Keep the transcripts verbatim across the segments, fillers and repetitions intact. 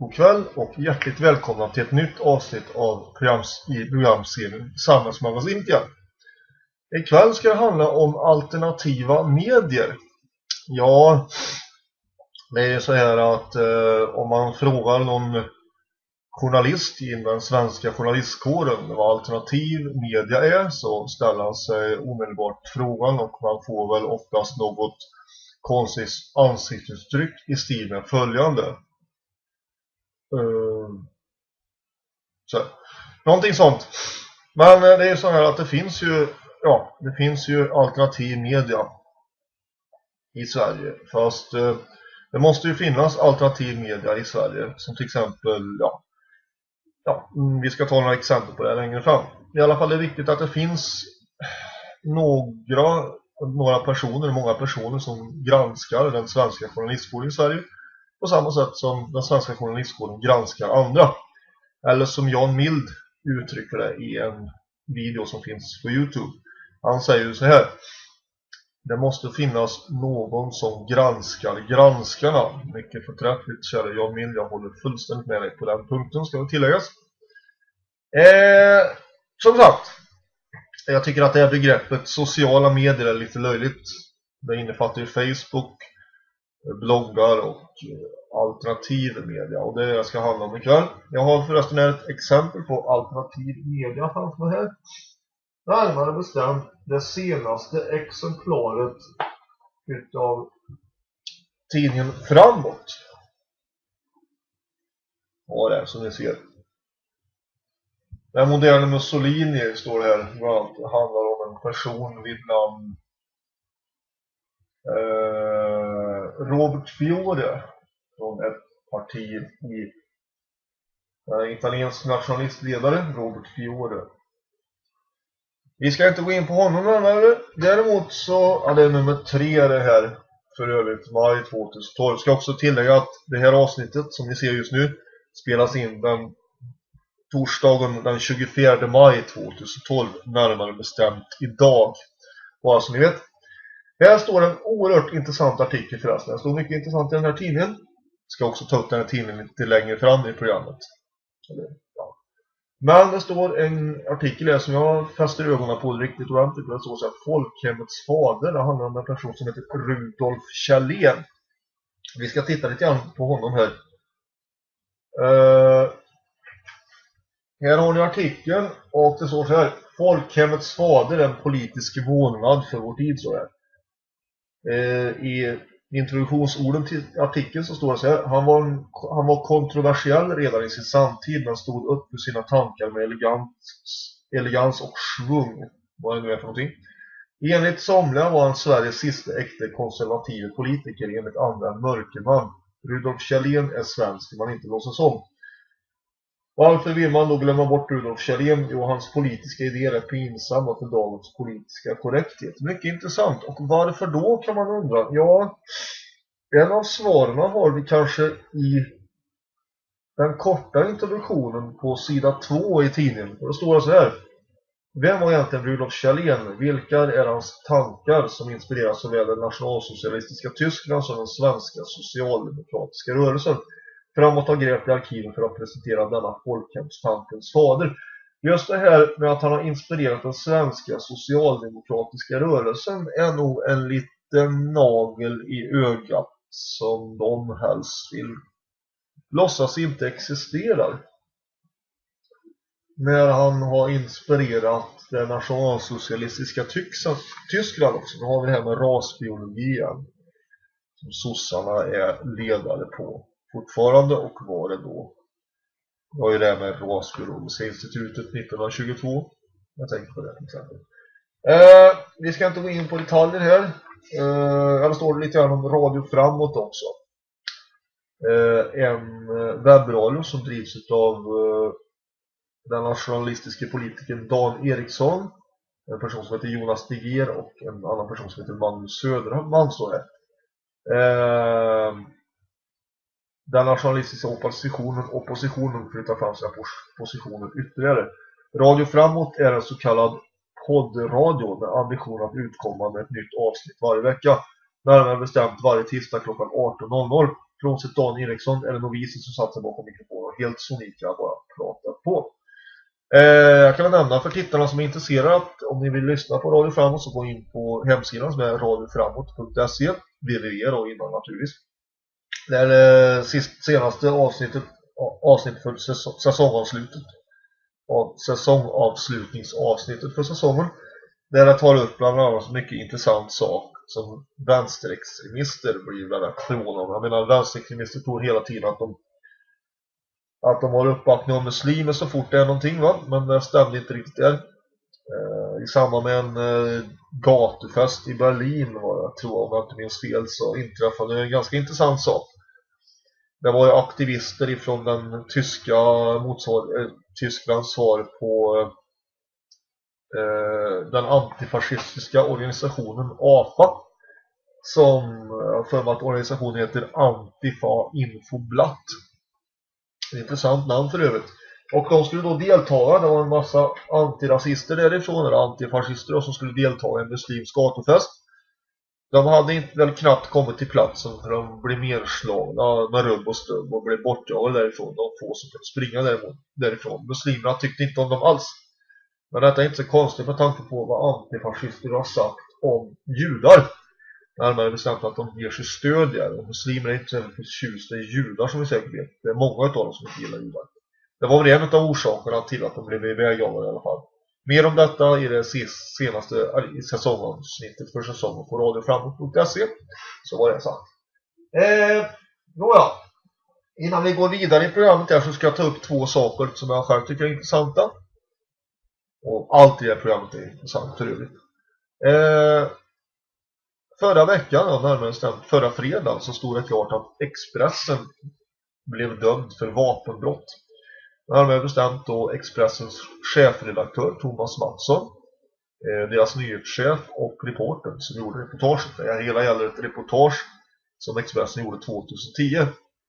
God kväll och hjärtligt välkomna till ett nytt avsnitt av programs, i programserien Samhällsmagasinet igen. Ikväll ska det handla om alternativa medier. Ja, det är så här att eh, om man frågar någon journalist i den svenska journalistkåren vad alternativ media är, så ställer han sig omedelbart frågan och man får väl oftast något konstigt ansiktsuttryck i stil med följande. Uh, så. Någonting sånt. Men det är så här att det finns ju ja, det finns ju alternativ media i Sverige. Fast uh, det måste ju finnas alternativ media i Sverige, som till exempel ja, ja, vi ska ta några exempel på det längre fram. I alla fall är det viktigt att det finns några några personer, många personer som granskar den svenska journalistkåren i Sverige på samma sätt som den svenska journalistkåren granskar andra. Eller som Jan Mild uttrycker det i en video som finns på YouTube. Han säger ju så här: det måste finnas någon som granskar granskarna. Mycket förträffligt, kära Jan Mild. Jag håller fullständigt med dig på den punkten, ska det tilläggas. Eh, som sagt, jag tycker att det här begreppet sociala medier är lite löjligt. Det innefattar ju Facebook, bloggar och alternativ media, och det är det jag ska handla om ikväll. Jag har förresten ett exempel på alternativ media framför mig här. Närmare bestämt det senaste exemplaret utav tidningen Framåt. Ja, det är som ni ser. Den moderna Mussolini står det här. Det handlar om en person vid namn eh, Robert Fiore från ett parti i eh, italiensk nationalistledare Robert Fiore. Vi ska inte gå in på honom närmare. Däremot så är det nummer tre det här, för övrigt maj tjugohundratolv. Ska också tillägga att det här avsnittet som ni ser just nu spelas in den torsdagen den tjugofjärde maj tjugohundratolv, närmare bestämt idag. Bara så ni vet. Här står en oerhört intressant artikel förresten. Det står mycket intressant i den här tidningen. Ska också ta upp den här tidningen lite längre fram i programmet. Ja. Men det står en artikel här som jag fäster ögonen på riktigt ordentligt. Det står så här: Folkhemmets fader. Det handlar om en person som heter Rudolf Kjellén. Vi ska titta lite grann på honom här. Uh, här har ni artikeln och det står så här: Folkhemmets fader, en politisk vålnad för vår tid, så här. Uh, I introduktionsorden till artikeln så står det så här: han var, en, han var kontroversiell redan i sin samtid, men stod upp för sina tankar med elegant, elegans och svung. Vad är det nu är för någonting? Enligt somliga var han Sveriges sista äkta konservativa politiker, enligt andra en mörkerman. Rudolf Kjellén är svensk, man inte låtsas om. Varför vill man då glömma bort Rudolf Kjellén? Jo, hans politiska idéer är pinsamma för dagens politiska korrekthet. Mycket intressant. Och varför då, kan man undra? Ja, en av svaren har vi kanske i den korta introduktionen på sida två i tidningen. Och det står så här: vem var egentligen Rudolf Kjellén? Vilka är hans tankar som inspirerar såväl den nationalsocialistiska Tyskland som den svenska socialdemokratiska rörelsen? Framåt har grävt i arkiven för att presentera denna folkhemstankens fader. Just det här med att han har inspirerat den svenska socialdemokratiska rörelsen är nog en liten nagel i ögat som de helst vill låtsas inte existerar. När han har inspirerat det nationalsocialistiska Tyskland också. Nu har vi det här med rasbiologin som sossarna är ledare på fortfarande, och var det då. Det var ju det här med rasbiologiska institutet nittonhundratjugotvå. Jag tänker på det till exempel. Eh, vi ska inte gå in på detaljer här. Eh, här står det lite grann om Radio Framåt också. Eh, en webbradio som drivs av eh, den nationalistiska politikern Dan Eriksson. En person som heter Jonas Diger och en annan person som heter Magnus Söderman, står det. Eh, Den nationalistiska oppositionen, oppositionen flyttar fram sina positioner ytterligare. Radio Framåt är en så kallad poddradio med ambition att utkomma med ett nytt avsnitt varje vecka. Närmare bestämt varje tisdag klockan arton noll noll. Frånsett Dan Eriksson är det novisen som satt sig bakom mikrofonen och helt sonika bara pratat på. Eh, jag kan nämna för tittarna som är intresserade att om ni vill lyssna på Radio Framåt så gå in på hemsidan som är radioframåt punkt se, www då innan naturligtvis. Det är det sist, senaste avsnittet, avsnittet för säsong, säsongavslutet och säsongavslutningsavsnittet för säsongen. Där jag tar upp bland annat så mycket intressant sak som vänsterextremister blir väldigt förvånade. Jag menar, vänsterextremister tror hela tiden att de att de har uppbackning av muslimer så fort det är någonting, va? Men det stämde inte riktigt där. Eh, I samband med en eh, gatufest i Berlin, var jag tror om jag inte minns fel, så inträffade en ganska intressant sak. Det var ju aktivister ifrån den tyska motsvar, eh, Tysklands svar på eh, den antifascistiska organisationen A F A, som jag för mig att organisationen heter Antifa Infoblatt. Intressant namn för övrigt. Och de skulle då delta, det var en massa antirasister därifrån, eller antifascister som skulle delta i en muslimsk gatufest. De hade inte väl knappt kommit till platsen för de blev nerslagna med rubb och stubb och blev bortjagade därifrån. De få som kunde springa därifrån. Muslimerna tyckte inte om dem alls. Men detta är inte så konstigt med tanke på vad antifascister har sagt om judar. Närmare bestämt att de ger sig stöd där. Och muslimer är inte så förtjusta i judar som vi säkert vet. Det är många av dem som inte gillar judar. Det var väl en av orsakerna till att de blev ivägjagade i alla fall. Mer om detta i det senaste säsongavsnittet för säsongen på radioframåt punkt se. Så var det sagt. Eh, nåja. Innan vi går vidare i programmet här så ska jag ta upp två saker som jag själv tycker är intressanta. Och allt i det här programmet är intressant för övrigt. Eh, förra veckan, ja, närmare bestämt förra fredagen, så stod det klart att Expressen blev dömd för vapenbrott. Närmare bestämt då Expressens chefredaktör Thomas Mattsson, eh, deras nyhetschef och reportern som gjorde reportaget. Det hela gäller ett reportage som Expressen gjorde tjugohundratio.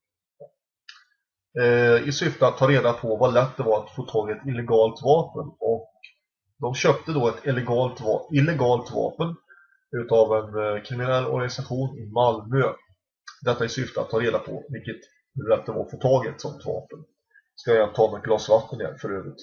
Eh, I syfte att ta reda på vad lätt det var att få tag i ett illegalt vapen. Och de köpte då ett illegalt, va- illegalt vapen utav en eh, kriminell organisation i Malmö. Detta i syfte att ta reda på vilket hur lätt det var att få tag i ett sånt vapen. Ska jag ta med ett glas vatten igen för övrigt.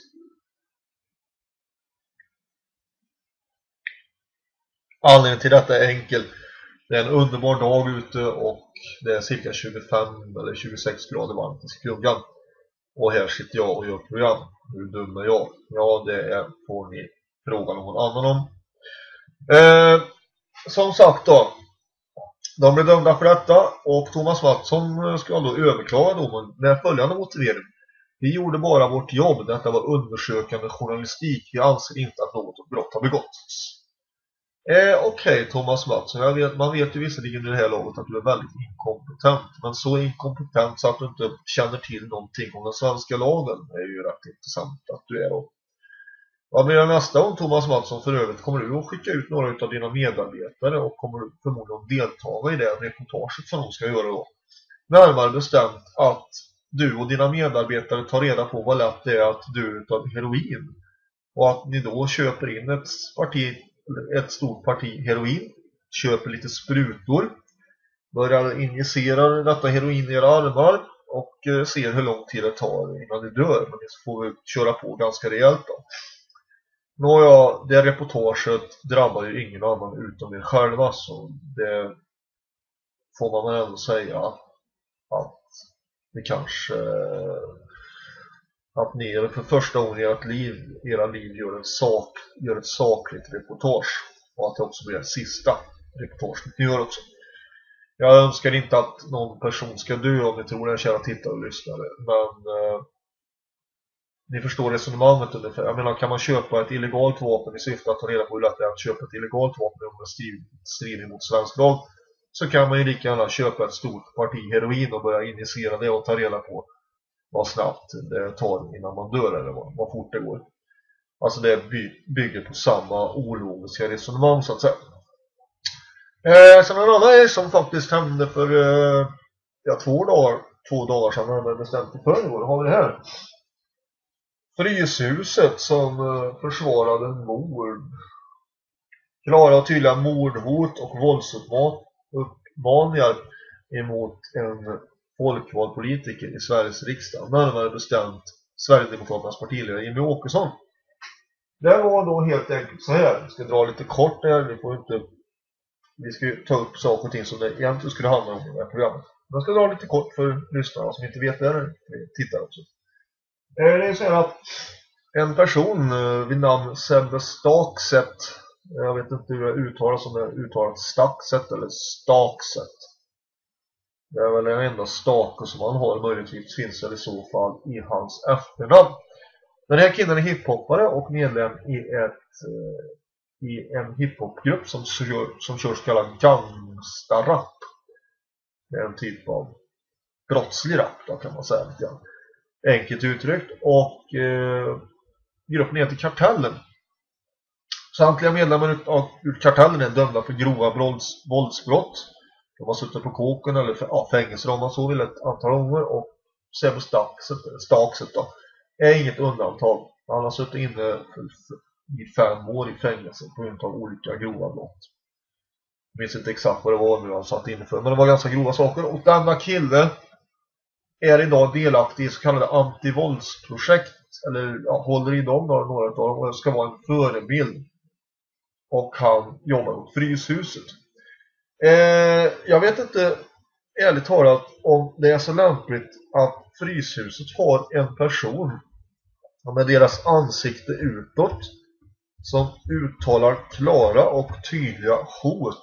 Anledningen till detta är enkel. Det är en underbar dag ute och det är cirka tjugofem eller tjugosex grader varmt i skuggan. Och här sitter jag och gör program. Hur dum är jag? Ja, det är, får ni fråga någon annan om. Eh, som sagt då. De blev dömda för detta och Thomas Mattsson ska då överklaga domen med följande motivering. Vi gjorde bara vårt jobb. Detta var undersökande journalistik. Vi anser inte att något brott har begåtts. Eh, Okej, okay, Thomas Mattsson. Jag vet, man vet ju visserligen i det här laget att du är väldigt inkompetent. Men så inkompetent så att du inte känner till någonting om den svenska lagen. Det är ju rätt intressant att du är då. Vad blir det nästa gång, Thomas Mattsson? För övrigt kommer du att skicka ut några av dina medarbetare och kommer förmodligen delta i det reportaget som de ska göra då. Närmare bestämt att du och dina medarbetare tar reda på vad lätt det är att dö av heroin. Och att ni då köper in ett, parti, ett stort parti heroin, köper lite sprutor, börjar injicera detta heroin i era armar och ser hur lång tid det tar innan ni dör. Men ni får vi köra på ganska rejält då. Nåja, det reportaget drabbar ju ingen annan utom er själva, så det får man ändå säga att det kanske att ni för första gången i ert liv, era liv gör, en sak, gör ett sakligt reportage och att det också blir det sista reportaget ni gör också. Jag önskar inte att någon person ska dö om ni tror det, kära tittare och lyssnare, men eh, ni förstår resonemanget ungefär. Jag menar, kan man köpa ett illegalt vapen i syfte att ta reda på hur lätt det är att köpa ett illegalt vapen om det strider mot svensk lag, så kan man ju lika gärna köpa ett stort parti heroin och börja injicera det och ta reda på vad snabbt det tar innan man dör eller vad, vad fort det går. Alltså det by, bygger på samma ologiska resonemang så att säga. Eh, sen en annan grej som faktiskt hände för eh, ja, två dagar två dagar sedan när man bestämt i förrgår, har vi det här. Fryshuset som uh, försvarade mord. Klara och tydliga mordhot och våldsuppmaningar emot en folkvald politiker i Sveriges riksdag, närmare bestämt Sverigedemokraternas partiledare Jimmie Åkesson. Det var då helt enkelt så här. Vi ska dra lite kort där. Vi får inte Vi ska ju ta upp saker och ting som det egentligen skulle handla om i det här programmet. Jag ska dra lite kort för lyssnarna som inte vet det eller tittar också. Det är så här att en person vid namn Sebbe Stakset, jag vet inte hur det uttalas, om det är uttalat Stakset eller Stakset. Det är väl den enda stake som han har, möjligtvis finns det i så fall i hans efternamn. Den här killen är hiphoppare och medlem i ett i en hiphopgrupp som kör, som kör så kallad gangsta-rap. Det är en typ av brottslig rap då, kan man säga lite grann. Enkelt uttryckt. Och eh, gruppen heter Kartellen. Samtliga medlemmar av Kartellen är dömda för grova vålds, våldsbrott. De har suttit på kåken eller för, ja, fängelser om man så vill ett antal gånger. Och Sebbe Stakset då är inget undantag. Han har suttit inne för, för i fem år i fängelse på grund av olika grova brott. Jag minns inte exakt vad det var nu han satt inne för, men det var ganska grova saker. Och denna kille är idag delaktig i så kallade antivåldsprojekt, eller ja, håller i dem, några av dem, och det ska vara en förebild. Och han jobbar mot Fryshuset. Eh, jag vet inte, ärligt talat, om det är så lämpligt att Fryshuset har en person med deras ansikte utåt som uttalar klara och tydliga hot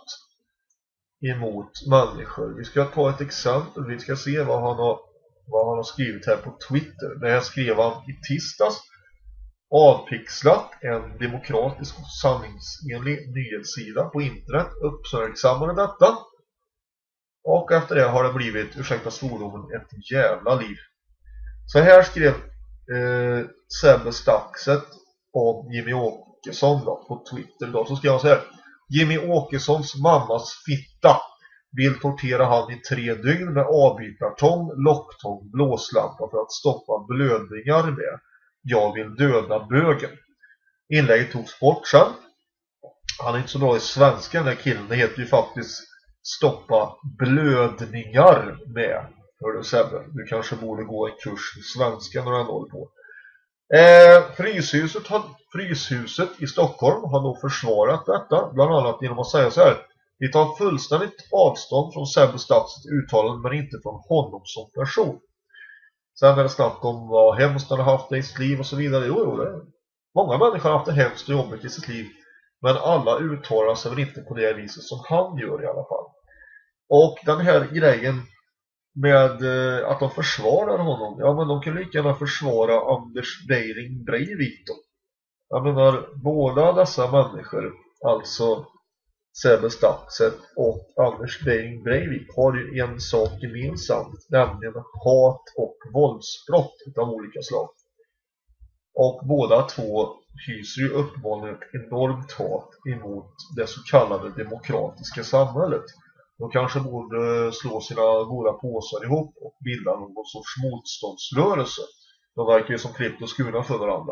emot människor. Vi ska ta ett exempel. Vi ska se vad han har, vad han har skrivit här på Twitter. Det här skrev han i tisdags. Avpixlat, en demokratisk och sanningsenlig nyhetssida på internet, uppmärksammade detta. Och efter det har det blivit, ursäkta svordomen, ett jävla liv. Så här skrev eh, Sebbe Stakset om Jimmie Åkesson då, på Twitter då. Så skrev han så här: Jimmie Åkessons mammas fitta vill tortera han i tre dygn med avbytartång, locktång, blåslampa för att stoppa blödningar med. Jag vill döda bögen. Inlägget togs bort sen. Han är inte så bra i svenska, den här killen. Det heter ju faktiskt stoppa blödningar med. Hör du Sebbe, du kanske borde gå en kurs i svenska när han håller på. Eh, Fryshuset, har, Fryshuset i Stockholm har nog försvarat detta, bland annat genom att säga så här: vi tar fullständigt avstånd från Sebbe Staksets uttalanden, men inte från honom som person. Sen är det snack om vad hemskt han har haft i sitt liv och så vidare. Jo, jo, det. Många människor har haft det hemskt och jobbigt i sitt liv, men alla uttalar sig väl inte på det viset som han gör i alla fall. Och den här grejen med eh, att de försvarar honom, ja, men de kan lika gärna försvara Anders Behring Breivik då. Jag menar, båda dessa människor, alltså Sebbe Stakset och Anders Behring Breivik, har ju en sak gemensamt, nämligen hat och våldsbrott av olika slag. Och båda två hyser ju uppenbarligen ett enormt hat emot det så kallade demokratiska samhället. De kanske borde slå sina goda påsar ihop och bilda någon sorts motståndsrörelse. De verkar ju som klippt och skurna för varandra.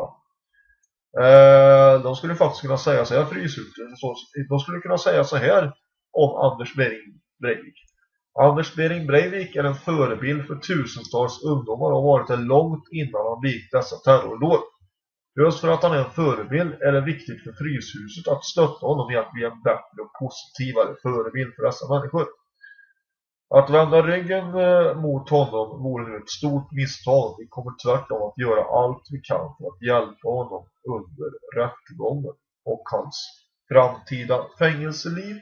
Eh, de skulle faktiskt kunna säga så här, de skulle kunna säga så här om Anders Behring Breivik. Anders Behring Breivik är en förebild för tusentals ungdomar och har varit det långt innan han begick dessa terrordåd. Just för att han är en förebild är det viktigt för Fryshuset att stötta honom i att bli en bättre och positivare förebild för dessa människor. Att vända ryggen mot honom vore nu ett stort misstag. Vi kommer tvärtom att göra allt vi kan för att hjälpa honom under rättegången och hans framtida fängelseliv.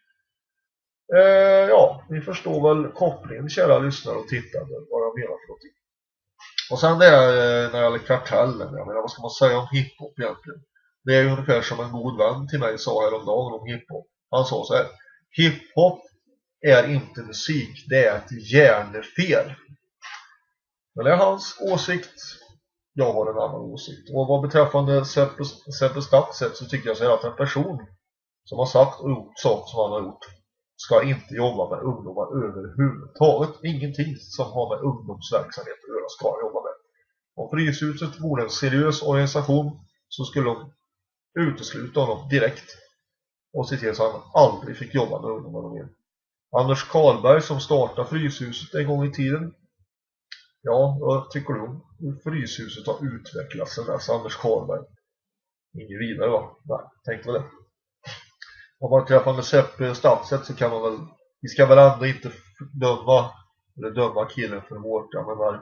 Eh, ja, ni förstår väl kopplingen, kära lyssnare och tittare, vad jag menar för någonting. Och sen det är när det gäller Kartellen, jag menar, vad ska man säga om hiphop egentligen? Det är ju ungefär som en god vän till mig sa häromdagen om hiphop. Han sa så här: hiphop är inte musik, det är ett hjärnefel. Men det är hans åsikt. Jag har en annan åsikt. Och vad beträffande Sebbe Stakset så tycker jag så här att en person som har sagt och gjort saker som han har gjort ska inte jobba med ungdomar överhuvudtaget. Ingenting som har med ungdomsverksamhet att göra ska han jobba med. Om Fryshuset vore en seriös organisation så skulle de utesluta honom direkt och se till så att han aldrig fick jobba med ungdomar mer. Anders Karlberg som startade Fryshuset en gång i tiden. Ja, vad tycker du om hur Fryshuset har utvecklats sen dess, Anders Karlberg? Ingen vidare va? Nej, tänkte väl det. Om man träffar med Sepp Stadsett så kan man väl, vi ska väl ändå inte döma eller döma killen för vårt, jag menar,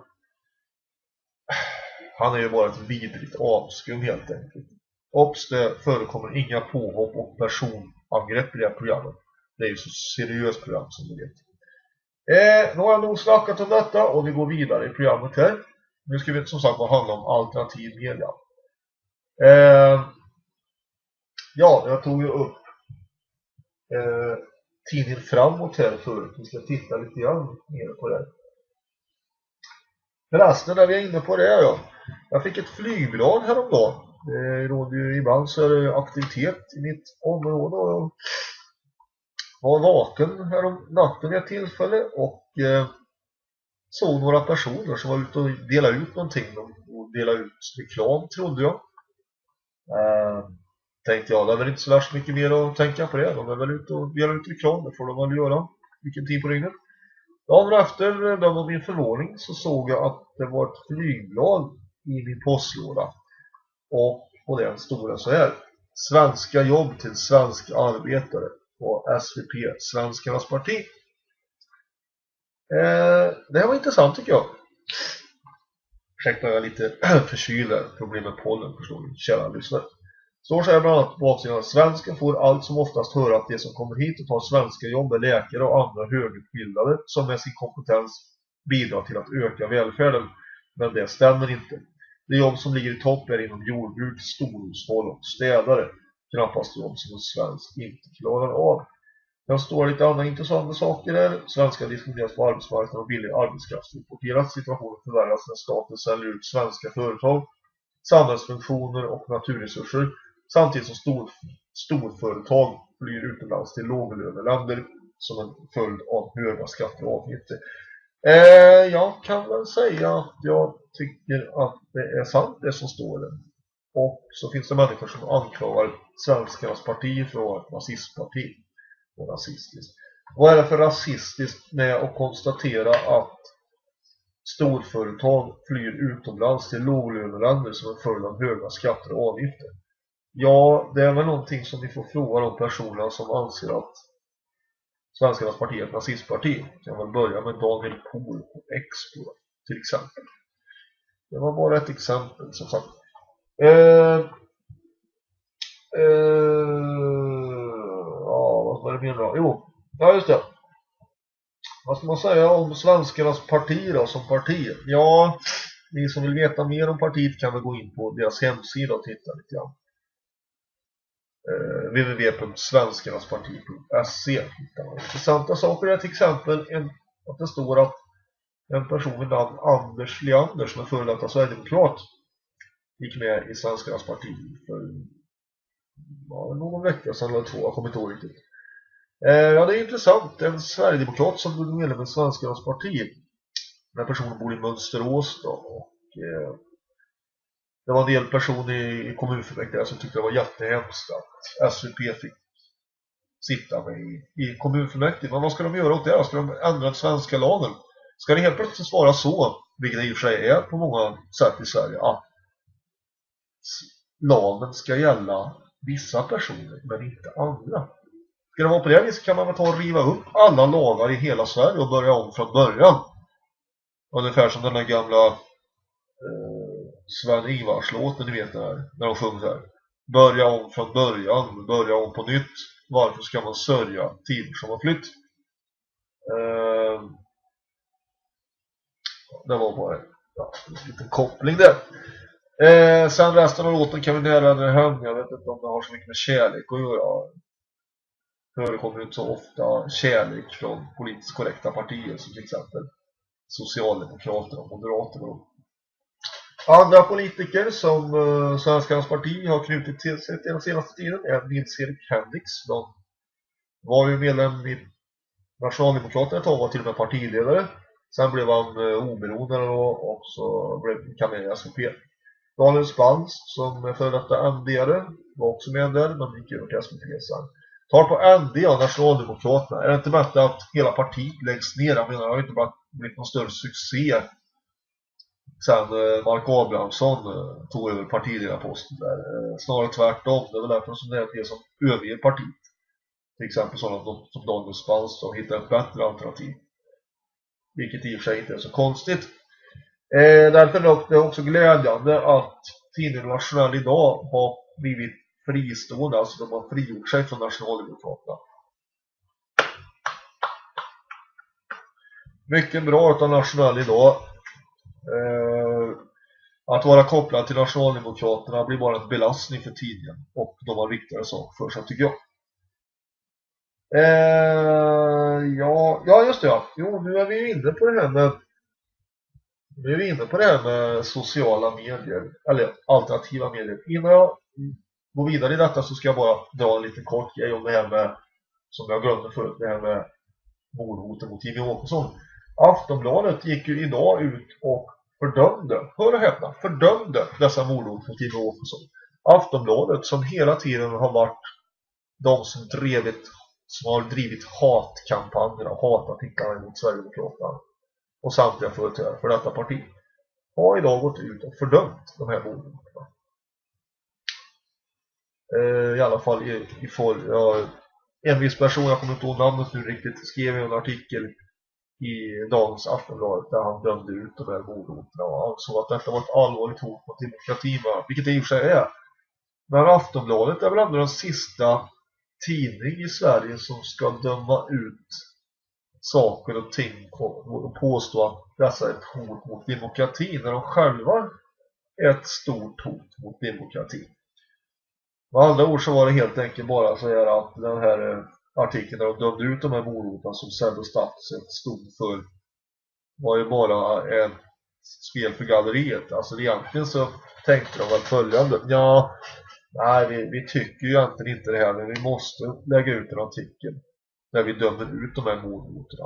han är ju bara ett vidrigt avskum helt enkelt. Ops, det förekommer inga påhopp och personangrepp i det här programmet. Det är ju så seriöst program som ni vet. Eh, nu har jag nog snackat om detta och vi går vidare i programmet här. Nu ska vi som sagt bara handla om alternativ media. Eh, ja, jag tog ju upp eh, tidningen Framåt här förut. Vi ska titta lite grann mer på det. Förresten, när vi är inne på det här, ja. Jag fick ett flygblad häromdagen. Det råder ju ibland så är det aktivitet i mitt område och var vaken här om natten vid ett tillfälle och eh, såg några personer som var ute och delade ut någonting och delade ut reklam, trodde jag. Eh, tänkte jag, det är väl inte så värst mycket mer att tänka på det. De är väl ute och delar ut reklam, det får de väl göra. Vilken tid på dygnet. Dagen efter, då var min förvåning, så såg jag att det var ett flygblad i min postlåda. Och på den stora så här: svenska jobb till svenska arbetare på S V P, Svenskarnas parti. Eh, det här var intressant tycker jag. Ursäkta, jag är lite förkyld, problem med pollen, förstår ni, kära lyssnare. Så så här bland annat på baksidan: svensken får allt som oftast höra att de som kommer hit och tar svenska jobb är läkare och andra högutbildade som med sin kompetens bidrar till att öka välfärden. Men det stämmer inte. Det jobb som ligger i topp är inom jordbruk, storhushåll och städare. Knappast jobb som en svensk inte klarar av. Det står lite andra intressanta saker där. Svenska diskrimineras på arbetsmarknaden och billig arbetskraft importeras. Situationen förvärras när staten säljer ut svenska företag, samhällsfunktioner och naturresurser, samtidigt som stor, storföretag flyr utomlands till låglöneländer som en följd av höga skatter och avgifter. Eh, jag kan väl säga att jag tycker att det är sant det som står där. Och så finns det människor som anklagar Svenskarnas parti för att vara ett nazistparti och rasistiskt. Vad är det för rasistiskt med att konstatera att storföretag flyr utomlands till låglöneländer som en följd av höga skatter och avgifter? Ja, det är väl någonting som vi får fråga de personerna som anser att Svenskarnas parti är ett nazistparti. Jag vill börja med Daniel Pohl och Expo till exempel. Det var bara ett exempel som sagt. Eh, eh, ja, vad var det mer då? Jo, ja just det. Vad ska man säga om Svenskarnas parti då, som parti? Ja, ni som vill veta mer om partiet kan väl gå in på deras hemsida och titta lite grann. Eh, w w w punkt svenskarnasparti punkt se. Intressanta saker är till exempel en, att det står att en person vid namn Anders Leander som är före detta Sverigedemokrat gick med i Svenskarnas parti för ja, någon vecka sedan eller två, jag kommer inte ihåg riktigt. Eh, ja, det är intressant. En Sverigedemokrat som blev medlem i Svenskarnas parti. Den personen bor i Mönsterås då, och eh, det var en del personer i, i kommunfullmäktige som tyckte det var jättehemskt att S V P fick sitta med i, i kommunfullmäktige. Men vad ska de göra åt det? Ska de ändra den svenska lagen? Ska det helt plötsligt vara så, vilket det i och för sig är på många sätt i Sverige, att lagen ska gälla vissa personer men inte andra? Ska det vara på det viset kan man väl ta och riva upp alla lagar i hela Sverige och börja om från början. Ungefär som den där gamla eh, Sven Ivars-låten, ni vet det här, när de sjunger så här: börja om från början, börja om på nytt. Varför ska man sörja tider som har flytt? Eh, det var bara ja, en liten koppling där. Eh, sen resten av låten kan vi nära den hem. Jag vet inte om det har så mycket med kärlek att göra. Det kommer inte så ofta kärlek från politiskt korrekta partier som till exempel Socialdemokraterna och Moderaterna. Andra politiker som uh, Svenskarnas parti har knutit till sig den senaste tiden är Nils-Erik Henriks. De var ju medlem i Nationaldemokraterna ett tag, var till och med partiledare. Sen blev han uh, oberoende och så blev han med i S V P. Daniel Spans som är för detta M D-are var också med där, men gick över till S V P sen. Tar på N D och Nationaldemokraterna. Är det inte bättre att hela partiet läggs ner? Jag menar, det har inte bara blivit någon större succé sen eh, Mark Abrahamsson eh, tog över partiledarposten där. Eh, snarare tvärtom. Det är väl därför som det är det som överger partiet. Till exempel sådana som Daniel Spans som hittar ett bättre alternativ. Vilket i och för sig inte är så konstigt. Eh, därför är det också glädjande att tidningen Nationell idag har blivit fristående. Alltså de har frigjort sig från Nationaldemokraterna. Mycket bra utav Nationell idag. Eh, att vara kopplad till Nationaldemokraterna blir bara en belastning för tidningen. Och de har viktigare saker för sig, tycker jag. Eh, ja, ja, just det. Ja. Jo, nu är vi inne på det här med nu är vi inne på det här med sociala medier. Eller alternativa medier. Innan jag går vidare i detta så ska jag bara dra en liten kort grej om det här med, som jag glömde förut, det här med mordhoten mot Jimmie Åkesson. Aftonbladet gick ju idag ut och fördömde, hör och häpna, fördömde dessa mordhot mot Jimmie Åkesson. Aftonbladet som hela tiden har varit de som drivit, som har drivit hatkampanjer och hatartiklar mot Sverigedemokraterna och samtliga företrädare för detta parti har idag gått ut och fördömt de här mordhoten. Eh, I alla fall i, i form, ja, en viss person, jag kommer inte ihåg namnet nu riktigt, skrev en artikel i dagens Aftonbladet där han dömde ut de här mordhoten och ansåg att detta var ett allvarligt hot mot demokratin, vilket det i och för sig är. Men Aftonbladet är väl ändå den sista tidning i Sverige som ska döma ut saker och ting och påstå att dessa är ett hot mot demokratin när de själva är ett stort hot mot demokratin. Med andra ord så var det helt enkelt bara så här att den här artikeln där de dömde ut de här mordhoten som Sebbe Staffset stod för var ju bara ett spel för galleriet. Alltså egentligen så tänkte de väl följande: ja, nej, vi, vi tycker ju egentligen inte det här, men vi måste lägga ut en artikel där vi dömer ut de här mordhoten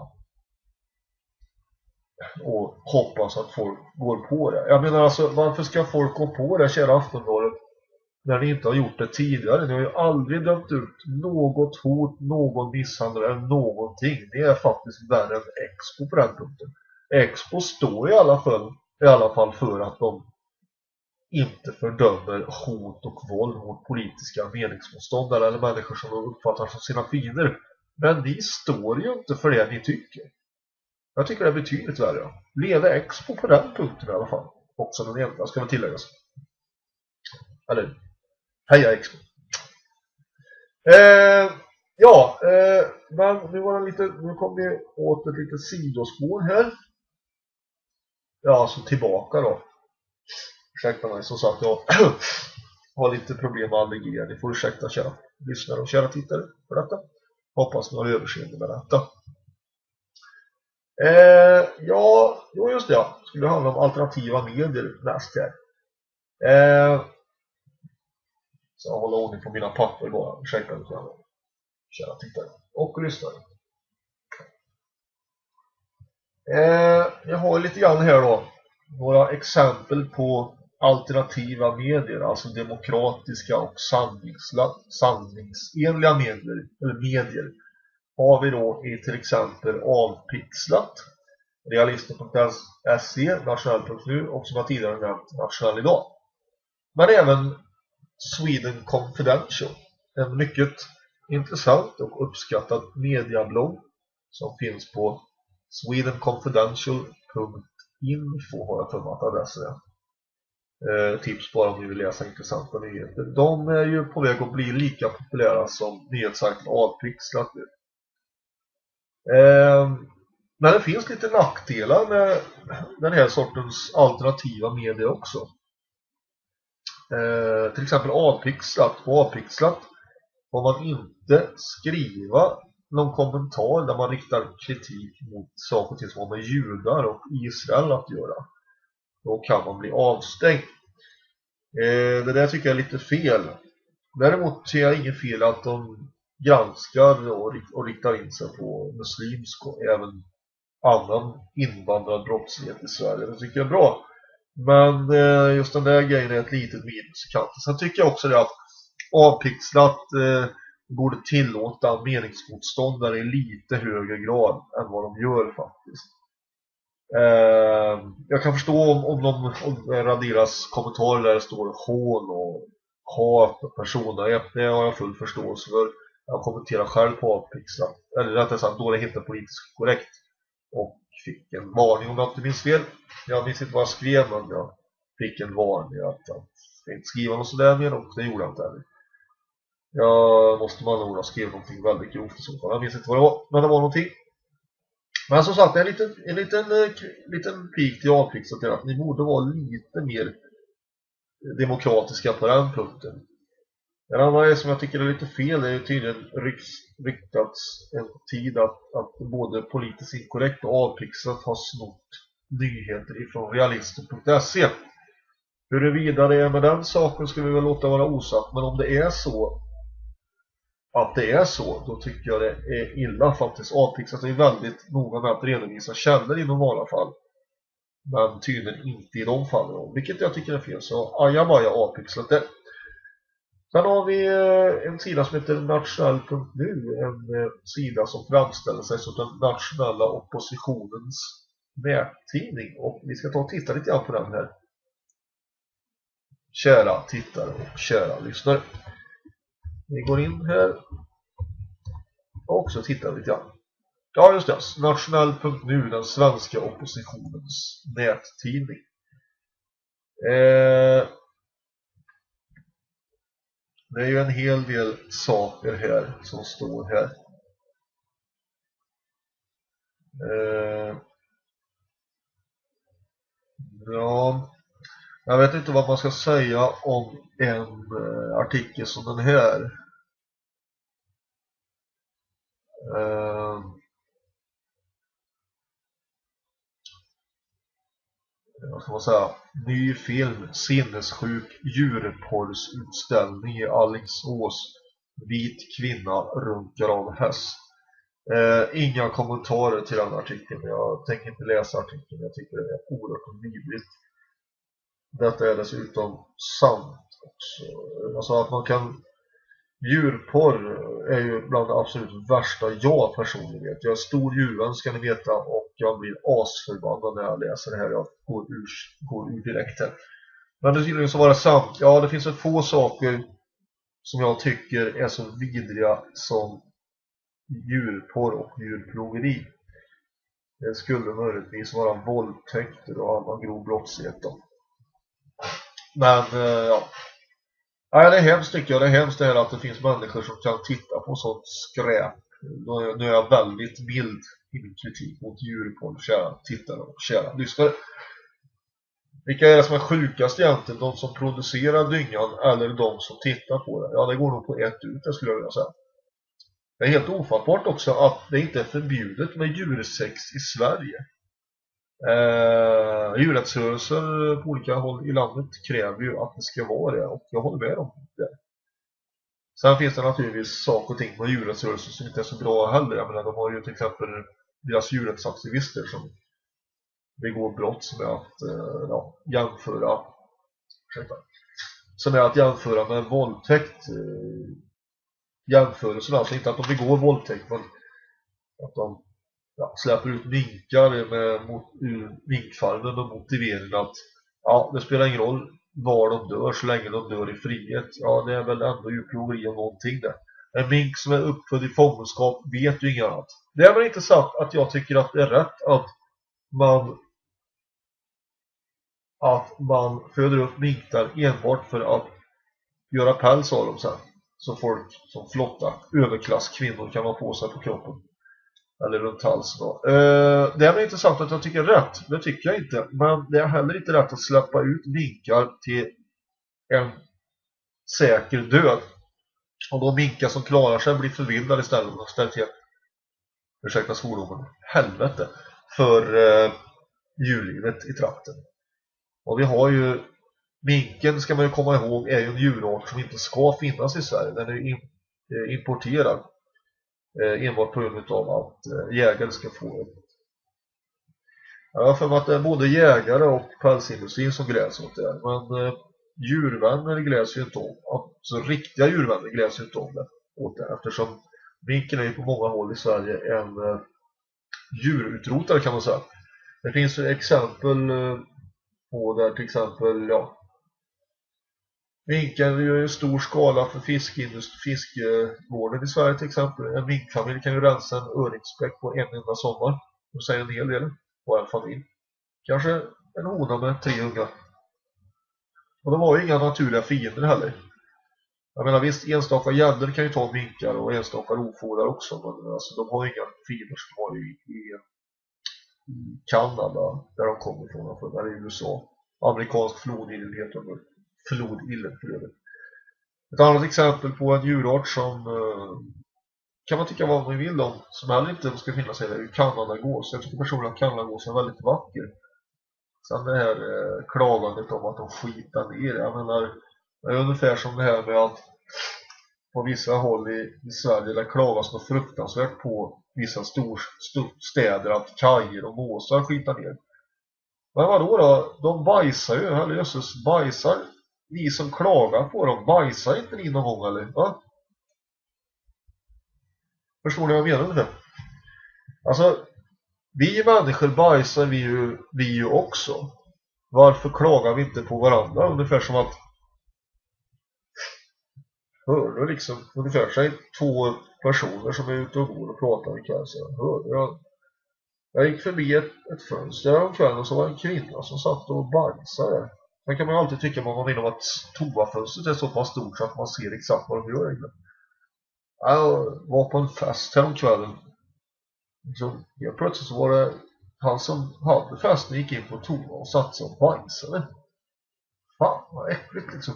och hoppas att folk går på det. Jag menar alltså, varför ska folk gå på det, kära Aftonbladet, när ni inte har gjort det tidigare? Ni har ju aldrig dömt ut något hot, någon misshandel eller någonting. Ni är faktiskt värre än Expo på den punkten. Expo står i alla fall, i alla fall för att de inte fördömer hot och våld mot politiska meningsmotståndare eller människor som de uppfattar som sina fiender. Men ni står ju inte för det ni tycker. Jag tycker det är betydligt värre. Leve Expo på den punkten i alla fall. Också den enda ska väl tilläggas. Eller, heja Expo. Eh, ja, eh, men nu var det lite, nu kom vi åt ett litet sidospår här. Ja, så tillbaka då. Ursäkta mig, som sagt, jag har lite problem med allergier. Ni får ursäkta, kära lyssnare och kära tittare för detta. Hoppas ni har överseende med detta. Eh, ja, just det. Ja. Skulle handla om alternativa medier näst här. Eh, så jag håller ordning på mina papper bara. Ursäkta mig, kära tittare och lyssnare. Eh, jag har lite grann här då några exempel på alternativa medier, alltså demokratiska och sanningsenliga medier, eller medier. Har vi då i till exempel Avpixlat, realisten punkt se, nationell punkt nu och som jag tidigare nämnt Nationell idag. Men även Sweden Confidential, en mycket intressant och uppskattad mediablogg som finns på sweden confidential punkt info har jag för att adressen är. Eh, tips bara om ni vill läsa intressanta nyheter. De är ju på väg att bli lika populära som nyhetssajten Avpixlat nu. Eh, men det finns lite nackdelar med den här sortens alternativa medier också. Eh, till exempel Avpixlat. På Avpixlat får man inte skriva någon kommentar där man riktar kritik mot saker och ting som har med judar och Israel att göra. Då kan man bli avstängd. Eh, det där tycker jag är lite fel. Däremot ser jag ingen fel att de granskar och, och riktar in sig på muslimsk och även annan invandrad brottslighet i Sverige. Det tycker jag är bra. Men eh, just den där grejen är ett litet minus i kanten. Sen tycker jag också det att Avpixlat, eh, borde tillåta meningsmotståndare i lite högre grad än vad de gör faktiskt. Eh, jag kan förstå om, om de om raderas kommentarer där det står hån och hat och personer. Det har jag full förståelse för. Jag kommenterar själv på Avpixlat, eller rättare sagt då det heter politiskt korrekt, och fick en varning om jag inte minns fel. Jag minns inte vad jag skrev, men jag fick en varning att jag inte skriva något sådär mer, och det gjorde jag inte heller. Jag måste man nog ha skrivit någonting väldigt grovt i så fall. Jag minns inte vad det var, men det var någonting. Men som sagt, en liten, en liten, liten pik till Avpixlat är att ni borde vara lite mer demokratiska på den punkten. En annan som jag tycker är lite fel är ju tydligen ryktats en tid att, att både politiskt inkorrekt och Avpixlat har snott nyheter ifrån realisten punkt se. Huruvida det är med den saken ska vi väl låta vara osagt, men om det är så att det är så, då tycker jag det är illa faktiskt. Avpixlat är väldigt noga med att redovisa källor i normala fall, men tydligen inte i de fallen, vilket jag tycker är fel. Så ajabaja Avpixlat det. Sen har vi en sida som heter nationell punkt nu, en sida som framställer sig som den nationella oppositionens nättidning, och vi ska ta och titta lite grann på den här, kära tittare och kära lyssnare. Vi går in här och också tittar lite grann. Ja, just det, nationell punkt nu, den svenska oppositionens nättidning. Eh, det är ju en hel del saker här som står här. Eh, ja, jag vet inte vad man ska säga om en eh, artikel som den här. Eh, vad ska man säga? Ny film, sinnessjuk djurporrsutställning i Alingsås. Vit kvinna runkar av häst. Eh, inga kommentarer till den artikeln. Jag tänker inte läsa artikeln. Jag tycker det är oerhört vidrigt. Detta är dessutom sant också. Alltså att man kan... Djurporr är ju bland det absolut värsta jag personligen vet. Jag är stor djurvän, ska ni veta, och jag blir asförbannad när jag läser det här. Jag går ur, går ur direkt här. Men det tydligen så var det sant. Ja, det finns så få saker som jag tycker är så vidriga som djurporr och djurplågeri. Det skulle möjligtvis vara våldtäkter och annan grov brottslighet då. Men ja, ja, det är hemskt tycker jag. Det är hemskt det här att det finns människor som kan titta på sånt skräp. Nu är jag väldigt mild i min kritik mot djurporr, kära tittare och kära lyssnare. Vilka är det som är sjukast egentligen? De som producerar dyngan eller de som tittar på det? Ja, det går nog på ett ut, det skulle jag vilja säga. Det är helt ofattbart också att det inte är förbjudet med djursex i Sverige. Eh, djurrättsrörelser på olika håll i landet kräver ju att det ska vara det, och jag håller med om det. Sen finns det naturligtvis saker och ting med djurrättsrörelser som inte är så bra heller. Jag menar, de har ju till exempel deras djurrättsaktivister som begår brott med att eh, ja, jämföra ursäkta, som är att jämföra med våldtäkt. Eh, jämförelsen alltså inte att de begår våldtäkt, men att de ja, släpper ut minkar med mot, ur minkfarmen och motiveringen att ja, det spelar ingen roll var de dör så länge de dör i frihet. Ja, det är väl ändå djurplågeri om någonting där. En mink som är uppfödd i fångenskap vet ju inget annat. Det är väl inte sagt att jag tycker att det är rätt att man att man föder upp minkar enbart för att göra päls av dem sen. Så folk som flotta överklasskvinnor kan ha på sig på kroppen. Eller runt halsen. Uh, det är väl inte sant att jag tycker rätt. Det tycker jag inte. Men det är heller inte rätt att släppa ut minkar till en säker död. Och då minkar som klarar sig blir förvildade istället och ställer till, ursäkta svordomen, helvete för uh, djurlivet i trakten. Och vi har ju minken, ska man ju komma ihåg, är ju en djurart som inte ska finnas i Sverige. Den är ju in, eh, importerad. Eh, enbart på grund av att eh, jägare ska få det. Jag har för mig att det är både jägare och pälsindustrin som gläds åt det. Men eh, djurvänner gläds ju inte om. Alltså riktiga djurvänner gläds ju inte om det. åt det, eftersom minken är ju på många håll i Sverige en eh, djurutrotare kan man säga. Det finns ju exempel eh, på där till exempel, ja, minkar gör ju stor skala för fiskevården i Sverige till exempel. En minkfamilj kan ju rensa en öringsbäck på en enda sommar. Det säger en hel del på en familj. Kanske en hona med tre ungar. Och de har ju inga naturliga fiender heller. Jag menar visst, enstaka gäddor kan ju ta minkar och enstaka rovfåglar också. Men alltså, de har ju inga fiender som har i, i, i Kanada där de kommer ifrån. Där i U S A. Amerikansk flodillen heter de. Flodillen för övrigt. Ett annat exempel på en djurart som eh, kan man tycka vad man vill om, som heller inte ska finnas, är kanadagås. Jag tycker personligen att kanadagås är väldigt vacker. Sen det här eh, klagandet om att de skitar ner. Jag menar, det är ungefär som det här med att på vissa håll i, i Sverige där klagas något fruktansvärt på vissa stor, stor, städer att kajer och måsar skitar ner. Men vadå då? De bajsar ju, eller jösses, bajsar ni som klagar på dem, bajsar inte ni någon gång eller? Va? Förstår ni vad jag menar med det? Alltså, vi människor bajsar vi ju, vi ju också. Varför klagar vi inte på varandra? Ungefär som att hör du liksom, ungefär sig två personer som är ute och går och pratar i kväll. Hörde jag, jag gick förbi ett, ett fönster om kvällen och så var en kvinna som satt och bajsade. Sen kan man alltid tycka man vill om att toafönstret är så pass stort så att man ser exakt vad de gör egentligen. Jag var på en fest här om kvällen. Så jag plötsligt så var det han som hade festen gick in på toa och satt sig och bajsade. Fan, vad äckligt liksom.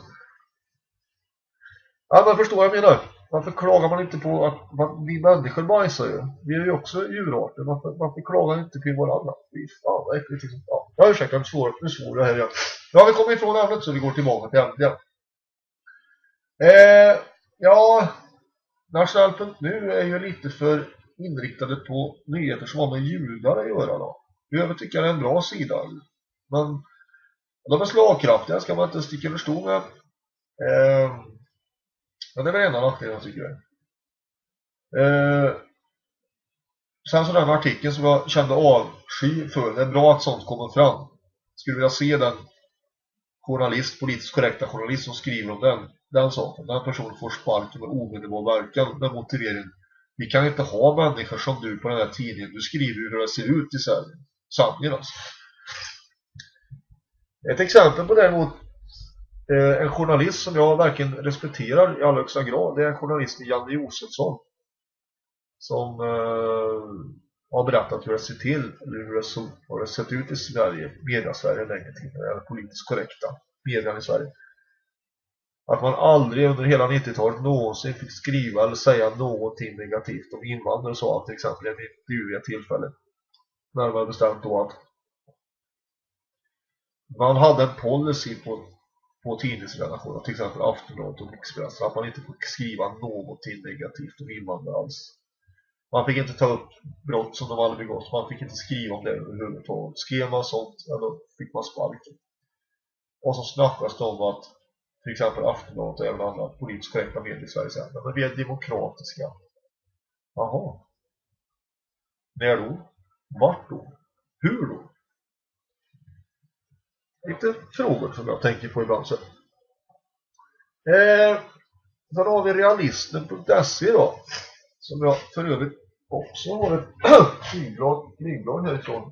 Ja, men förstår vad jag menar. Varför klagar man inte på att vi människor bajsar ju? Vi är ju också djurarter. Varför, varför klagar man inte på varandra? Fy fan, vad äckligt liksom. Ja, jag ursäktar, det är svårt, det är svårt det här igen. Ja, vi kommer ifrån ämnet så vi går tillbaka till ämnet igen. Eh, ja, Nationellt nu är ju lite för inriktade på nyheter som har med judar att göra då. Jag tycker det är en bra sida. Men de är slagkraftiga, ska man inte sticka under stol med. Eh, men det är väl ena nackdelen tycker jag. Eh, sen så den artikeln som jag kände avsky för, det är bra att sånt kommer fram. Skulle vilja se den journalist, politiskt korrekta journalist som skriver om den, den saken. Den personen får sparken med omedelbar verkan med motiveringen. Vi kan inte ha människor som du på den här tidningen. Du skriver hur det ser ut i Sverige. Sanningen alltså. Ett exempel på däremot eh, en journalist som jag verkligen respekterar i allra högsta grad, det är journalisten Janne Josefsson. Som eh, har berättat hur det ser till, eller hur det, så, hur det sett ut i Sverige, media-Sverige länge till, eller politiskt korrekta median i Sverige. Att man aldrig under hela nittiotalet någonsin fick skriva eller säga någonting negativt om invandrare, så att till exempel en intervju i ett tillfälle. När man bestämt då att man hade en policy på, på tidningsredaktioner, till exempel Aftonbladet och Expressen, att man inte fick skriva någonting negativt om invandrare alls. Man fick inte ta upp brott som de aldrig begått. Man fick inte skriva om det överhuvudtaget. Skrev man sånt, eller fick man sparken. Och så snackas det om att till exempel Aftonbladet och även andra politiskt korrekta medier i Sverige säger men vi är demokratiska. Jaha. När då? Vart då? Hur då? Lite frågor som jag tänker på ibland. Så. Eh, sen har vi realisten punkt se då. Som jag för övrigt också har ett flygblad, flygblad härifrån.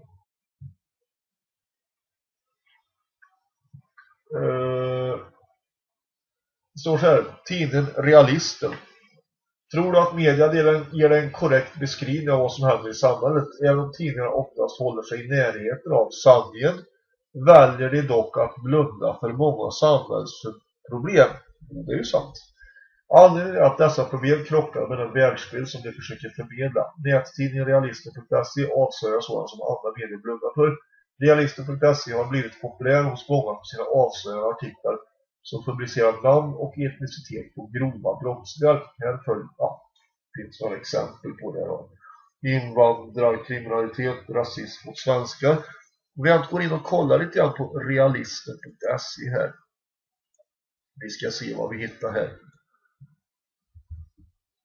Eh, det står så här, tidningen Realisten. Tror du att media ger en korrekt beskrivning av vad som händer i samhället? Även om tidningarna oftast håller sig i närheten av sanningen, väljer de dock att blunda för många samhällsproblem. Det är ju sant. Anledningen är att dessa problem krockar med den världsbild som de försöker förmedla. Nättidningen realisten punkt se avslöjar sådant som andra medier blundar för. realisten punkt se har blivit populär hos många på sina avslöjande artiklar som publicerar namn och etnicitet på grova brottslingar. Här följer, ja, finns några exempel på det då. Invandrarkriminalitet, rasism mot svenskar. Vi går in och kollar lite grann på realisten punkt se här. Vi ska se vad vi hittar här.